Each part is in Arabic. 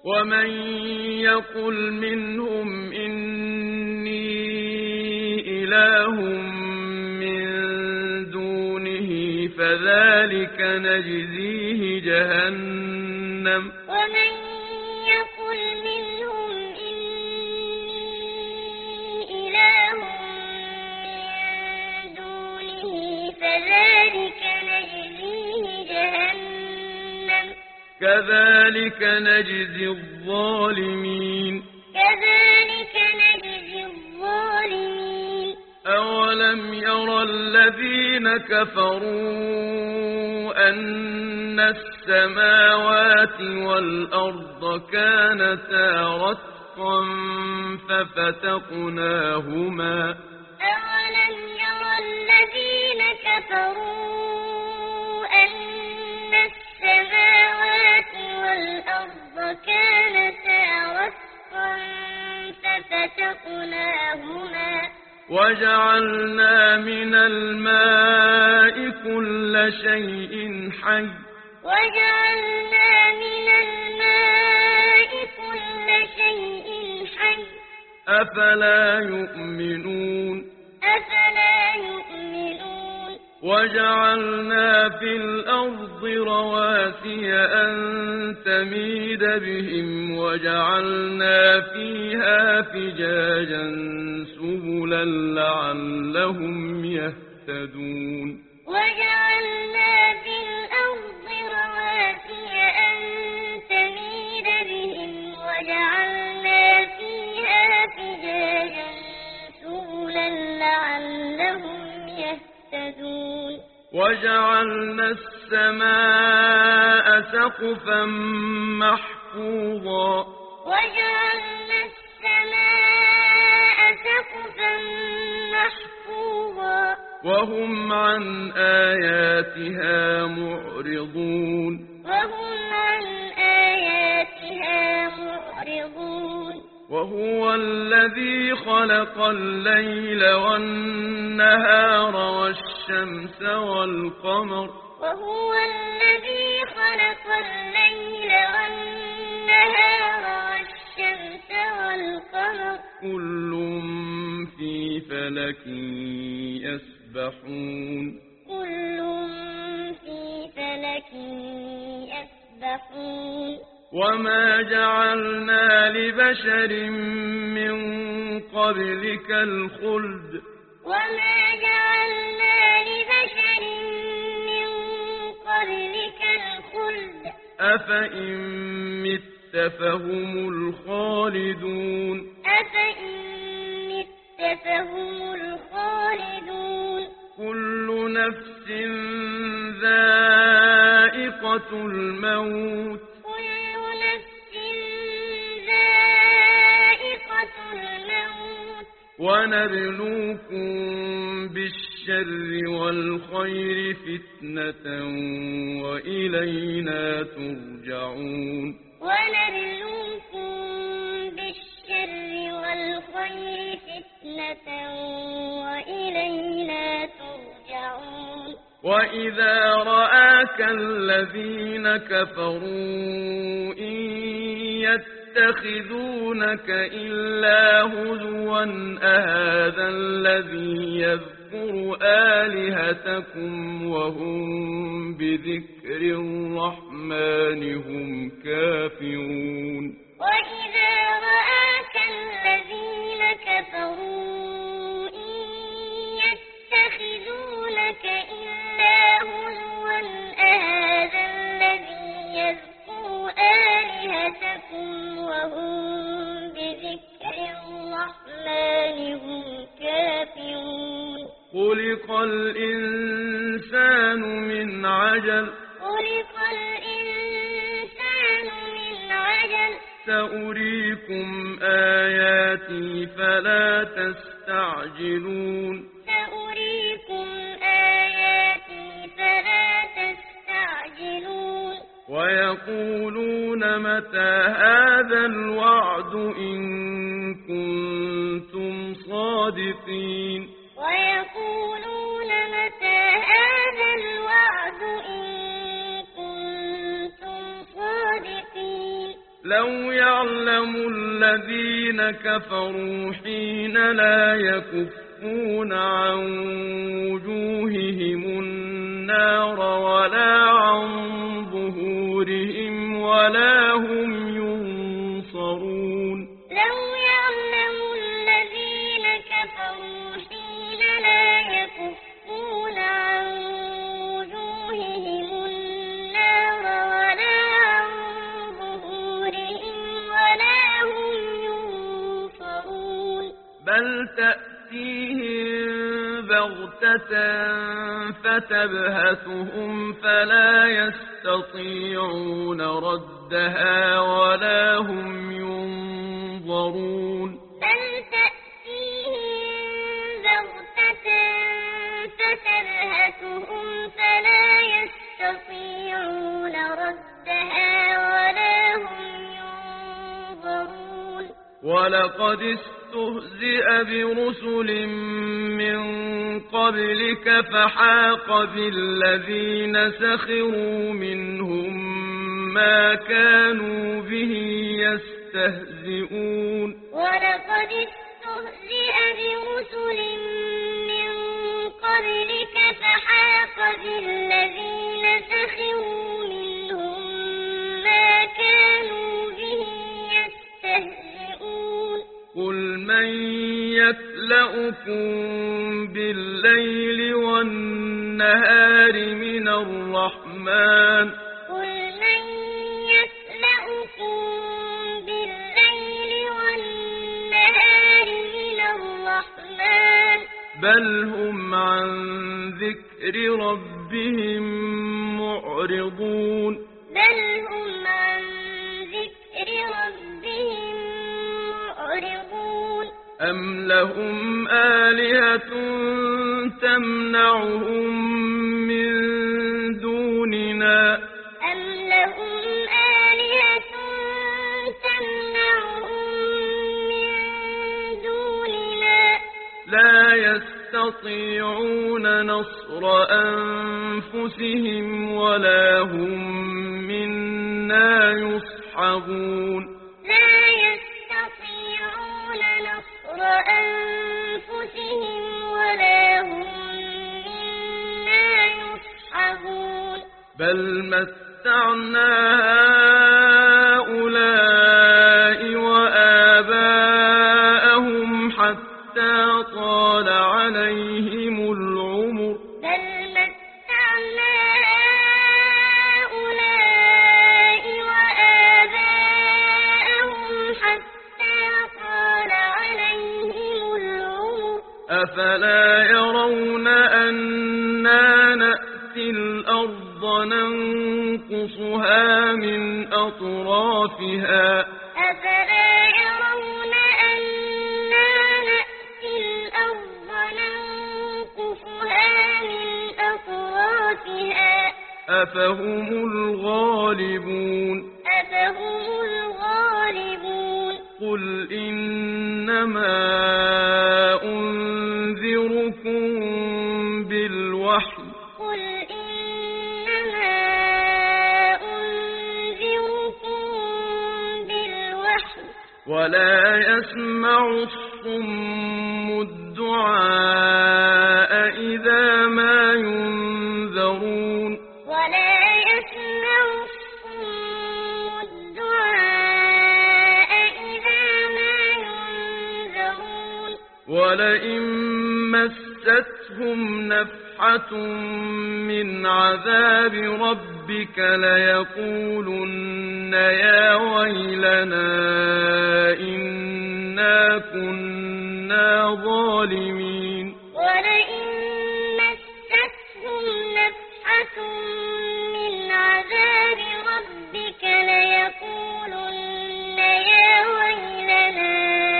ومن يقل منهم إني إله من دونه فذلك نجزيه جهنم ومن يقل منهم إني إله من دونه فذلك نجزيه جهنم كذلك نجزي الظالمين كذلك نجزي الظالمين أولم يرى الذين كفروا أن السماوات والأرض كانتا رتقا ففتقناهما أولم يرى الذين كفروا أن السماوات والأرض كانتا رتقا ففتقناهما وجعلنا من الماء كل شيء حي وجعلنا من الماء كل شيء حي أفلا يؤمنون أفلا يؤمنون وجعلنا في الأرض رواسي أن تميد بهم وجعلنا فيها فجاجا سبلا لعلهم يهتدون وجعلنا في الأرض رواسي أن تميد بهم وجعلنا فيها فجاجا سبلا لعلهم يهتدون وجعلنا السماء سقفا محفوظا وجعلنا السماء سقفا محفوظا وهم عن آياتها معرضون وهم عن آياتها معرضون وهو الذي خلق الليل والنهار والشمس والقمر وهو الذي خلق الليل والنهار والشمس والقمر كل في فلك يسبحون كل في فلك يسبحون وما جعلنا لبشر من قبلك الخلد وما جعلنا لبشر من قبلك الخلد أفإن مت فهم الخالدون أفإن مت فهم الخالدون كل نفس ذائقة الموت كل نفس ذائقة الموت ونبلوكم بالشر والخير فتنة وإلينا ترجعون ونبلوكم بالشر والخير فتنة وإلينا ترجعون وإذا رآك الذين كفروا إن يتخذونك إلا هزوا أهذا الذي يذكر آلهتكم وهم بذكر الرحمن هم كافرون وإذا رآك الذين كفروا إن يتخذونك إلا هزوا أهذا الذي يذكر آلهتكم وهم بذكر الرحمن هم كافرون خلق الإنسان من عجل خلق الإنسان من عجل سأريكم آياتي فلا تستعجلون سأريكم آياتي فلا تستعجلون ويقولون متى هذا الوعد إن كنتم صادقين ويقولون متى هذا الوعد إن كنتم صادقين لو يعلم الذين كفروا حين لا يكفون عن وجوههم النار ولا عن ظهورهم ولا هم ينصرون لو يعلم الذين كفروا حين لا يكفون عن وجوههم النار ولا عن ظهورهم ولا هم ينصرون بل تأتيهم بغتة فتبهتهم فلا يستطيعون ردها ولا هم ينظرون بل تأتيهم بغتة فتبهتهم فلا يستطيعون ردها ولا هم ينظرون ولقد استهزئ برسل من قبلك فحاق بالذين سخروا منهم ما كانوا به يستهزئون ولقد استهزئ برسل من قبلك فحاق بالذين سخروا منهم ما كانوا به يستهزئون قل من يكلؤكم بالليل والنهار من الرحمن قل من يكلؤكم بالليل والنهار من الرحمن بل هم عن ذكر ربهم معرضون بل هم عن ذكر ربهم معرضون أم لهم آلهة تمنعهم من دوننا أم لهم آلهة تمنعهم من دوننا لا يستطيعون نصر أنفسهم ولا هم منا يصحبون لا يستطيعون نصر أنفسهم ولا هم منا يصحبون بل متعنا هؤلاء وآباءهم حتى طال عليهم العمر بل متعنا هؤلاء وآباءهم حتى طال عليهم العمر أفلا يرون أنا نأتي الأرض ننقصها من أطرافها أفلا يرون أنا نأتي الأرض ننقصها من أطرافها أفهم الغالبون أفهم الغالبون قل إنما أنذركم بالوحي قل إنما أنذركم بالوحي ولا يسمع الصم الدعاء إذا ما ينذرون ولا يسمع الصم الدعاء إذا ما ينذرون ولئن مستهم نفحة من عذاب ربك ليقولن يا ويلنا إنا كنا ظالمين ولئن مستهم نفحة من عذاب ربك ليقولن يا ويلنا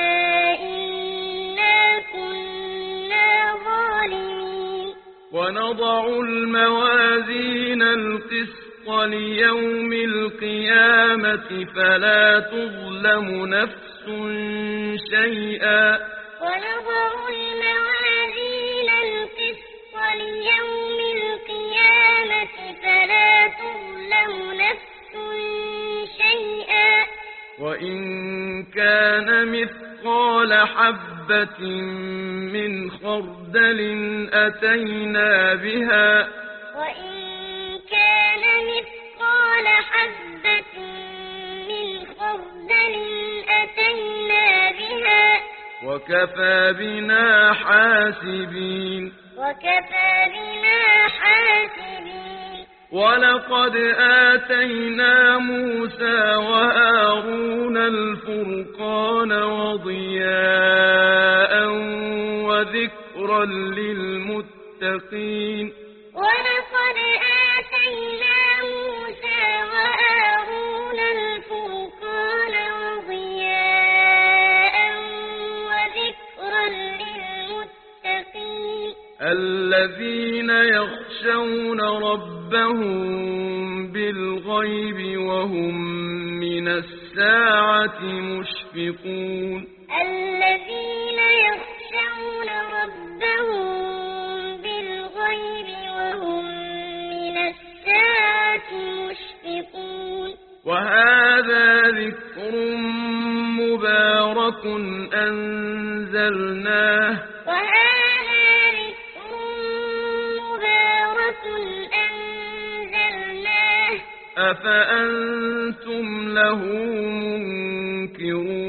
إنا كنا ظالمين ونضع الموازين القسط ليوم القيامة فلا تظلم نفس شيئا ونضع الموازين القسط ليوم القيامة فلا تظلم نفس شيئا وإن كان مثقال حبة من خردل أتينا بها وإن كان مثقال حبة من خردل أتينا بها وكفى بنا حاسبين ولقد آتينا موسى وهارون الفرقان وضياء وذكرا للمتقين ولقد آتينا موسى وهارون الفرقان وضياء وذكرا للمتقين الذين يخشون ربهم بالغيب وهم من الساعة مشفقون الذين يخشون ربهم بالغيب وهم من الساعة مشفقون وهذا ذكر مبارك أنزلناه أفأنتم له منكرون